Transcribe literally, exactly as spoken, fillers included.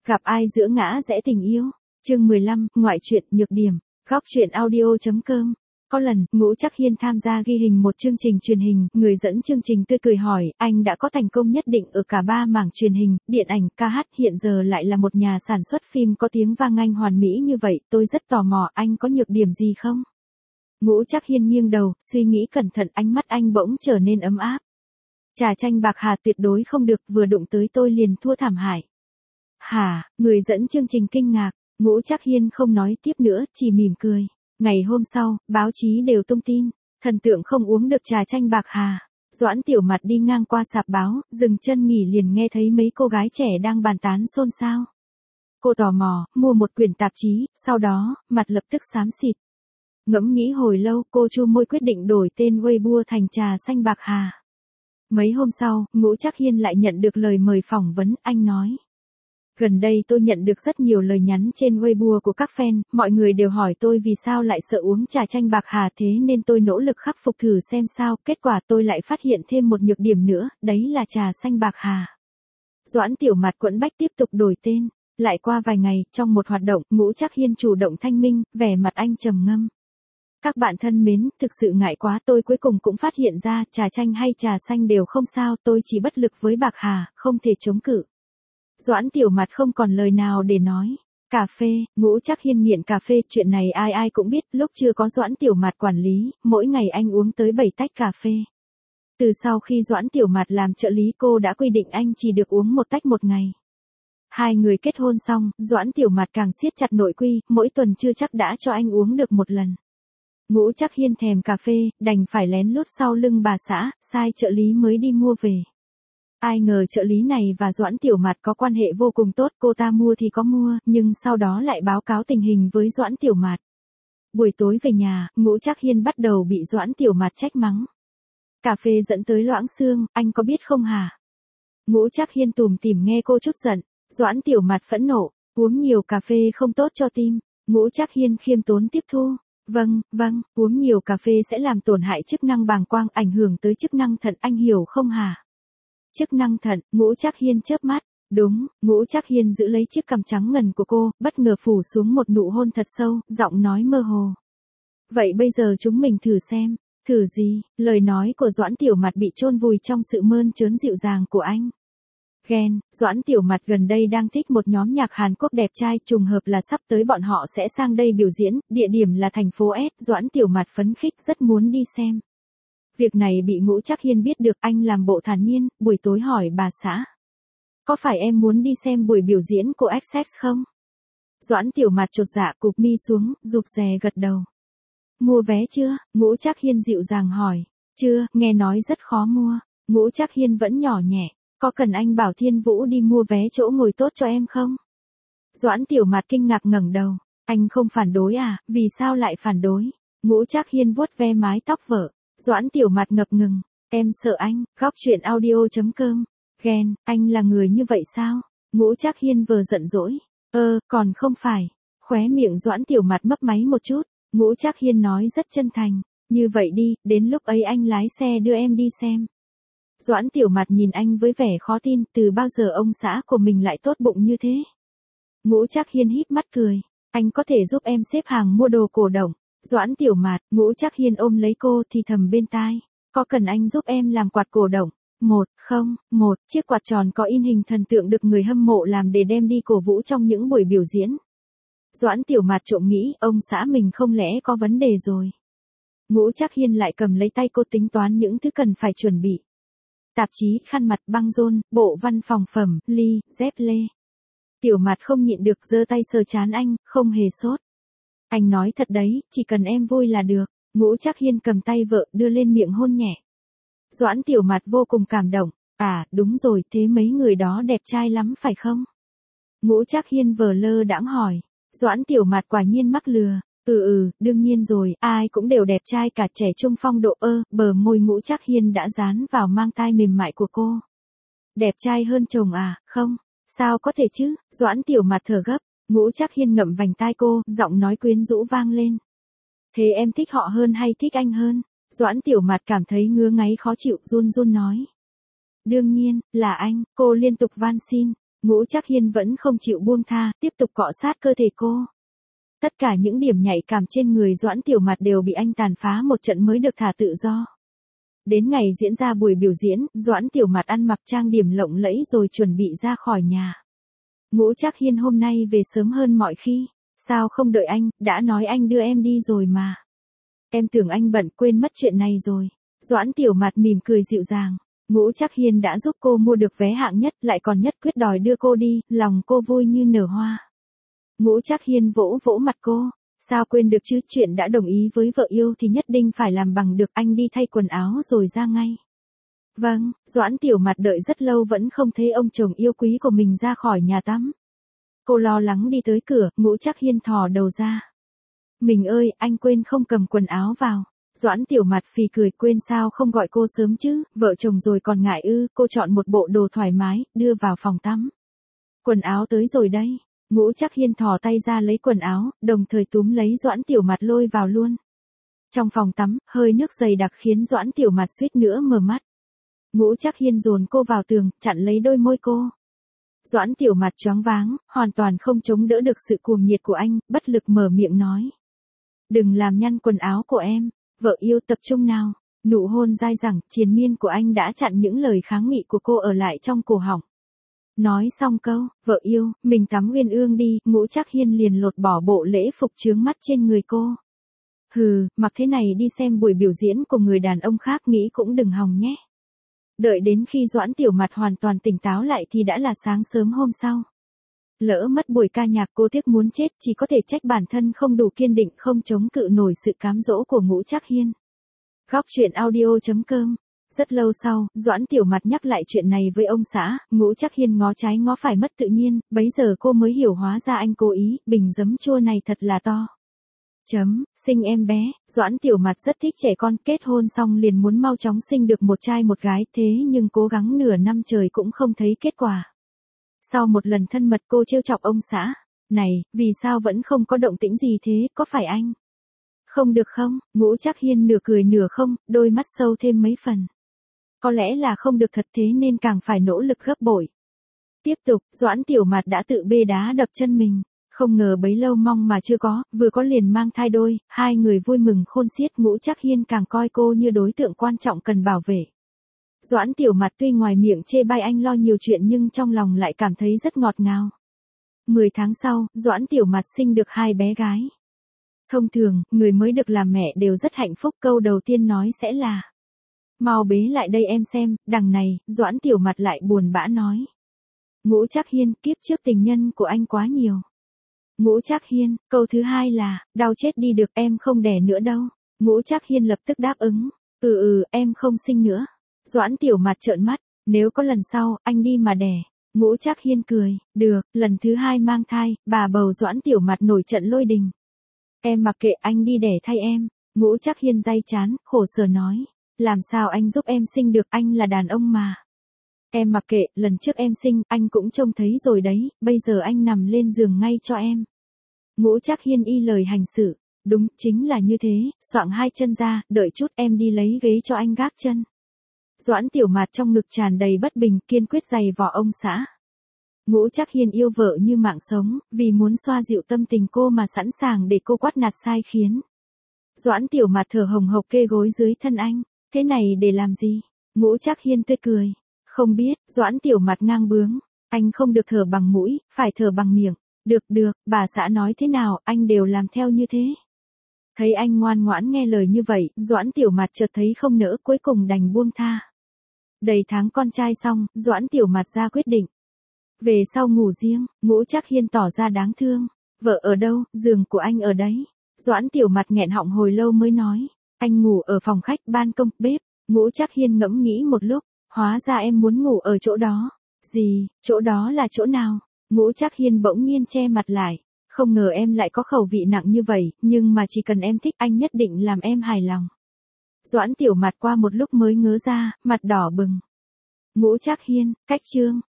Gặp ai giữa ngã rẽ tình yêu. Chương mười lăm, ngoại truyện nhược điểm. Góc truyện audio.com. Có lần, Ngũ Trác Hiên tham gia ghi hình một chương trình truyền hình, người dẫn chương trình tươi cười hỏi, anh đã có thành công nhất định ở cả ba mảng truyền hình, điện ảnh, ca hát, hiện giờ lại là một nhà sản xuất phim có tiếng vang anh hoàn mỹ như vậy, tôi rất tò mò, anh có nhược điểm gì không? Ngũ Trác Hiên nghiêng đầu, suy nghĩ cẩn thận, ánh mắt anh bỗng trở nên ấm áp. Trà chanh bạc hà tuyệt đối không được, vừa đụng tới tôi liền thua thảm hại. Hả, người dẫn chương trình kinh ngạc, Ngũ Trác Hiên không nói tiếp nữa, chỉ mỉm cười. Ngày hôm sau, báo chí đều tung tin, thần tượng không uống được trà chanh bạc hà. Doãn Tiểu Mặt đi ngang qua sạp báo, dừng chân nghỉ liền nghe thấy mấy cô gái trẻ đang bàn tán xôn xao. Cô tò mò, mua một quyển tạp chí, sau đó, mặt lập tức xám xịt. Ngẫm nghĩ hồi lâu, cô chu môi quyết định đổi tên Weibo thành trà xanh bạc hà. Mấy hôm sau, Ngũ Trác Hiên lại nhận được lời mời phỏng vấn, anh nói. Gần đây tôi nhận được rất nhiều lời nhắn trên Weibo của các fan, mọi người đều hỏi tôi vì sao lại sợ uống trà chanh bạc hà, thế nên tôi nỗ lực khắc phục thử xem sao, kết quả tôi lại phát hiện thêm một nhược điểm nữa, đấy là trà xanh bạc hà. Doãn Tiểu Mặt quẫn bách tiếp tục đổi tên. Lại qua vài ngày, trong một hoạt động, Ngũ Trác Hiên chủ động thanh minh, vẻ mặt anh trầm ngâm. Các bạn thân mến, thực sự ngại quá, tôi cuối cùng cũng phát hiện ra, trà chanh hay trà xanh đều không sao, tôi chỉ bất lực với bạc hà, không thể chống cự. Doãn Tiểu Mặt không còn lời nào để nói. Cà phê, Ngũ Trác Hiên nghiện cà phê, chuyện này ai ai cũng biết, lúc chưa có Doãn Tiểu Mặt quản lý, mỗi ngày anh uống tới bảy tách cà phê. Từ sau khi Doãn Tiểu Mặt làm trợ lý cô đã quy định anh chỉ được uống một tách một ngày. Hai người kết hôn xong, Doãn Tiểu Mặt càng siết chặt nội quy, mỗi tuần chưa chắc đã cho anh uống được một lần. Ngũ Trác Hiên thèm cà phê, đành phải lén lút sau lưng bà xã, sai trợ lý mới đi mua về. Ai ngờ trợ lý này và Doãn Tiểu Mặt có quan hệ vô cùng tốt, cô ta mua thì có mua, nhưng sau đó lại báo cáo tình hình với Doãn Tiểu Mặt. Buổi tối về nhà, Ngũ Trác Hiên bắt đầu bị Doãn Tiểu Mặt trách mắng. Cà phê dẫn tới loãng xương, anh có biết không hả? Ngũ Trác Hiên tủm tỉm nghe cô chút giận. Doãn Tiểu Mặt phẫn nộ, uống nhiều cà phê không tốt cho tim. Ngũ Trác Hiên khiêm tốn tiếp thu. Vâng, vâng, uống nhiều cà phê sẽ làm tổn hại chức năng bàng quang, ảnh hưởng tới chức năng thận, anh hiểu không hả? Chức năng thận, Ngũ Trác Hiên chớp mắt. Đúng, Ngũ Trác Hiên giữ lấy chiếc cằm trắng ngần của cô, bất ngờ phủ xuống một nụ hôn thật sâu, giọng nói mơ hồ. Vậy bây giờ chúng mình thử xem. Thử gì? Lời nói của Doãn Tiểu Mặt bị chôn vùi trong sự mơn trớn dịu dàng của anh. Ghen, Doãn Tiểu Mặt gần đây đang thích một nhóm nhạc Hàn Quốc đẹp trai, trùng hợp là sắp tới bọn họ sẽ sang đây biểu diễn, địa điểm là thành phố S, Doãn Tiểu Mặt phấn khích rất muốn đi xem. Việc này bị Ngũ Trác Hiên biết được, anh làm bộ thản nhiên, buổi tối hỏi bà xã. Có phải em muốn đi xem buổi biểu diễn của ích ét không? Doãn Tiểu Mặt chột dạ cụp mi xuống, rụt rè gật đầu. Mua vé chưa? Ngũ Trác Hiên dịu dàng hỏi. Chưa, nghe nói rất khó mua. Ngũ Trác Hiên vẫn nhỏ nhẹ. Có cần anh bảo Thiên Vũ đi mua vé chỗ ngồi tốt cho em không? Doãn Tiểu Mặt kinh ngạc ngẩng đầu. Anh không phản đối à, vì sao lại phản đối? Ngũ Trác Hiên vuốt ve mái tóc vợ. Doãn Tiểu Mặt ngập ngừng. Em sợ anh, góc truyện audio.com. Ghen, anh là người như vậy sao? Ngũ Trác Hiên vờ giận dỗi. Ơ, còn không phải. Khóe miệng Doãn Tiểu Mặt mấp máy một chút. Ngũ Trác Hiên nói rất chân thành. Như vậy đi, đến lúc ấy anh lái xe đưa em đi xem. Doãn Tiểu Mặt nhìn anh với vẻ khó tin, từ bao giờ ông xã của mình lại tốt bụng như thế? Ngũ Trác Hiên híp mắt cười. Anh có thể giúp em xếp hàng mua đồ cổ động. Doãn Tiểu Mặt, Ngũ Trác Hiên ôm lấy cô thì thầm bên tai. Có cần anh giúp em làm quạt cổ động? Một, không, một, chiếc quạt tròn có in hình thần tượng được người hâm mộ làm để đem đi cổ vũ trong những buổi biểu diễn. Doãn Tiểu Mặt trộm nghĩ, ông xã mình không lẽ có vấn đề rồi. Ngũ Trác Hiên lại cầm lấy tay cô tính toán những thứ cần phải chuẩn bị. Tạp chí, khăn mặt, băng rôn, bộ văn phòng phẩm, ly, dép lê. Tiểu Mặt không nhịn được giơ tay sờ trán anh, không hề sốt. Anh nói thật đấy, chỉ cần em vui là được. Ngũ Trác Hiên cầm tay vợ đưa lên miệng hôn nhẹ. Doãn Tiểu Mặt vô cùng cảm động. À, đúng rồi, thế mấy người đó đẹp trai lắm phải không? Ngũ Trác Hiên vờ lơ đãng hỏi. Doãn Tiểu Mặt quả nhiên mắc lừa. Ừ ừ, đương nhiên rồi, ai cũng đều đẹp trai cả, trẻ trung phong độ. Ơ, bờ môi Ngũ Trác Hiên đã dán vào mang tai mềm mại của cô. Đẹp trai hơn chồng à, không? Sao có thể chứ? Doãn Tiểu Mặt thở gấp. Ngũ Trác Hiên ngậm vành tai cô, giọng nói quyến rũ vang lên. Thế em thích họ hơn hay thích anh hơn? Doãn Tiểu Mặt cảm thấy ngứa ngáy khó chịu, run run nói. Đương nhiên, là anh, cô liên tục van xin. Ngũ Trác Hiên vẫn không chịu buông tha, tiếp tục cọ sát cơ thể cô. Tất cả những điểm nhạy cảm trên người Doãn Tiểu Mạt đều bị anh tàn phá một trận mới được thả tự do. Đến ngày diễn ra buổi biểu diễn, Doãn Tiểu Mạt ăn mặc trang điểm lộng lẫy rồi chuẩn bị ra khỏi nhà. Ngũ Trác Hiên hôm nay về sớm hơn mọi khi. Sao không đợi anh, đã nói anh đưa em đi rồi mà. Em tưởng anh bận quên mất chuyện này rồi. Doãn Tiểu Mạt mỉm cười dịu dàng. Ngũ Trác Hiên đã giúp cô mua được vé hạng nhất, lại còn nhất quyết đòi đưa cô đi, lòng cô vui như nở hoa. Ngũ Trác Hiên vỗ vỗ mặt cô. Sao quên được chứ, chuyện đã đồng ý với vợ yêu thì nhất định phải làm bằng được, anh đi thay quần áo rồi ra ngay. Vâng, Doãn Tiểu Mạt đợi rất lâu vẫn không thấy ông chồng yêu quý của mình ra khỏi nhà tắm. Cô lo lắng đi tới cửa, Ngũ Trác Hiên thò đầu ra. Mình ơi, anh quên không cầm quần áo vào. Doãn Tiểu Mạt phì cười, quên sao không gọi cô sớm chứ, vợ chồng rồi còn ngại ư. Cô chọn một bộ đồ thoải mái, đưa vào phòng tắm. Quần áo tới rồi đây. Ngũ Trác Hiên thò tay ra lấy quần áo, đồng thời túm lấy Doãn Tiểu Mạt lôi vào luôn. Trong phòng tắm, hơi nước dày đặc khiến Doãn Tiểu Mạt suýt nữa mở mắt. Ngũ Trác Hiên dồn cô vào tường, chặn lấy đôi môi cô. Doãn Tiểu Mạt choáng váng, hoàn toàn không chống đỡ được sự cuồng nhiệt của anh, bất lực mở miệng nói. Đừng làm nhăn quần áo của em, vợ yêu, tập trung nào. Nụ hôn dai dẳng, triền miên của anh đã chặn những lời kháng nghị của cô ở lại trong cổ họng. Nói xong câu, vợ yêu, mình tắm uyên ương đi, Ngũ Trác Hiên liền lột bỏ bộ lễ phục chướng mắt trên người cô. Hừ, mặc thế này đi xem buổi biểu diễn của người đàn ông khác nghĩ cũng đừng hòng nhé. Đợi đến khi Doãn Tiểu Mạt hoàn toàn tỉnh táo lại thì đã là sáng sớm hôm sau. Lỡ mất buổi ca nhạc, cô tiếc muốn chết, chỉ có thể trách bản thân không đủ kiên định, không chống cự nổi sự cám dỗ của Ngũ Trác Hiên. Góc truyện audio chấm com. Rất lâu sau, Doãn Tiểu Mạt nhắc lại chuyện này với ông xã, Ngũ Trác Hiên ngó trái ngó phải mất tự nhiên, bấy giờ cô mới hiểu hóa ra anh cố ý, bình giấm chua này thật là to. Chấm, sinh em bé, Doãn Tiểu Mạt rất thích trẻ con, kết hôn xong liền muốn mau chóng sinh được một trai một gái, thế nhưng cố gắng nửa năm trời cũng không thấy kết quả. Sau một lần thân mật cô trêu chọc ông xã, này, vì sao vẫn không có động tĩnh gì thế, có phải anh? Không được không? Ngũ Trác Hiên nửa cười nửa không, đôi mắt sâu thêm mấy phần. Có lẽ là không được thật, thế nên càng phải nỗ lực gấp bội. Tiếp tục, Doãn Tiểu Mạt đã tự bê đá đập chân mình. Không ngờ bấy lâu mong mà chưa có, vừa có liền mang thai đôi, hai người vui mừng khôn xiết. Ngũ Trác Hiên càng coi cô như đối tượng quan trọng cần bảo vệ. Doãn Tiểu Mạt tuy ngoài miệng chê bai anh lo nhiều chuyện nhưng trong lòng lại cảm thấy rất ngọt ngào. Mười tháng sau, Doãn Tiểu Mạt sinh được hai bé gái. Thông thường, người mới được làm mẹ đều rất hạnh phúc, câu đầu tiên nói sẽ là: mau bế lại đây em xem. Đằng này, Doãn Tiểu Mạt lại buồn bã nói: Ngũ Trác Hiên, kiếp trước tình nhân của anh quá nhiều. Ngũ Trác Hiên, câu thứ hai là: đau chết đi được, em không đẻ nữa đâu. Ngũ Trác Hiên lập tức đáp ứng: ừ ừ, em không sinh nữa. Doãn Tiểu Mạt trợn mắt: nếu có lần sau, anh đi mà đẻ. Ngũ Trác Hiên cười: được. Lần thứ hai mang thai, bà bầu Doãn Tiểu Mạt nổi trận lôi đình. Em mặc kệ, anh đi đẻ thay em. Ngũ Trác Hiên day chán, khổ sở nói: làm sao anh giúp em sinh được, anh là đàn ông mà. Em mặc kệ, lần trước em sinh, anh cũng trông thấy rồi đấy, bây giờ anh nằm lên giường ngay cho em. Ngũ Trác Hiên y lời hành sự: đúng, chính là như thế, xoạng hai chân ra, đợi chút em đi lấy ghế cho anh gác chân. Doãn Tiểu Mạt trong ngực tràn đầy bất bình, kiên quyết giày vò ông xã. Ngũ Trác Hiên yêu vợ như mạng sống, vì muốn xoa dịu tâm tình cô mà sẵn sàng để cô quát nạt sai khiến. Doãn Tiểu Mạt thở hồng hộc kê gối dưới thân anh. Thế này để làm gì? Ngũ Trác Hiên tươi cười: không biết. Doãn Tiểu Mạt ngang bướng: anh không được thở bằng mũi, phải thở bằng miệng. Được được, bà xã nói thế nào, anh đều làm theo như thế. Thấy anh ngoan ngoãn nghe lời như vậy, Doãn Tiểu Mạt chợt thấy không nỡ, cuối cùng đành buông tha. Đầy tháng con trai xong, Doãn Tiểu Mạt ra quyết định. Về sau ngủ riêng. Ngũ Trác Hiên tỏ ra đáng thương: vợ ở đâu, giường của anh ở đấy. Doãn Tiểu Mạt nghẹn họng hồi lâu mới nói: anh ngủ ở phòng khách, ban công, bếp. Ngũ Trác Hiên ngẫm nghĩ một lúc: hóa ra em muốn ngủ ở chỗ đó. Gì, chỗ đó là chỗ nào? Ngũ Trác Hiên bỗng nhiên che mặt lại: không ngờ em lại có khẩu vị nặng như vậy, nhưng mà chỉ cần em thích, anh nhất định làm em hài lòng. Doãn Tiểu Mạt qua một lúc mới ngớ ra, mặt đỏ bừng. Ngũ Trác Hiên, cách chương.